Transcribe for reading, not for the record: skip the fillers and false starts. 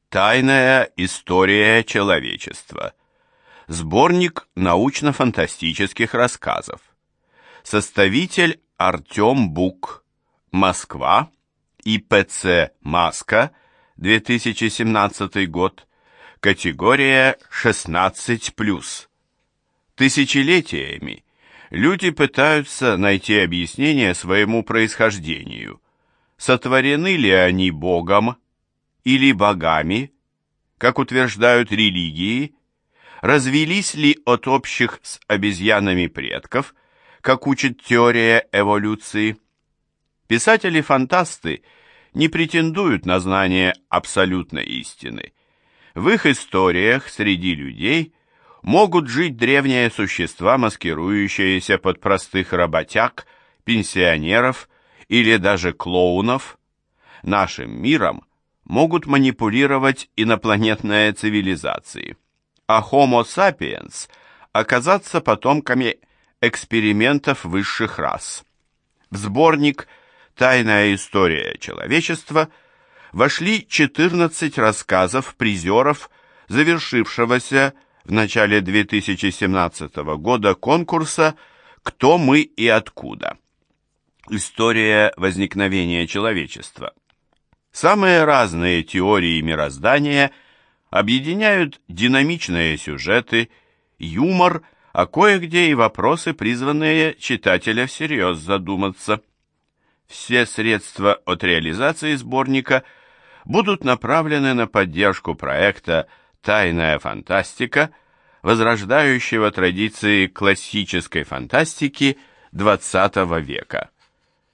Тайная история человечества. Сборник научно-фантастических рассказов. Составитель Артем Бук. Москва. ИПЦ «Маска», 2017 год. Категория 16+. Тысячелетиями люди пытаются найти объяснение своему происхождению. Сотворены ли они Богом или богами, как утверждают религии, развелись ли от общих с обезьянами предков, как учит теория эволюции. Писатели-фантасты не претендуют на знание абсолютной истины. В их историях среди людей могут жить древние существа, маскирующиеся под простых работяг, пенсионеров или даже клоунов. Нашим миром могут манипулировать инопланетные цивилизации, а Homo sapiens оказаться потомками экспериментов высших рас. В сборник «Тайная история человечества» вошли 14 рассказов призеров, завершившегося в начале 2017 года конкурса «Кто мы и откуда?». История возникновения человечества. Самые разные теории мироздания объединяют динамичные сюжеты, юмор, а кое-где и вопросы, призванные читателя всерьез задуматься. Все средства от реализации сборника будут направлены на поддержку проекта «Тайная фантастика», возрождающего традиции классической фантастики XX века.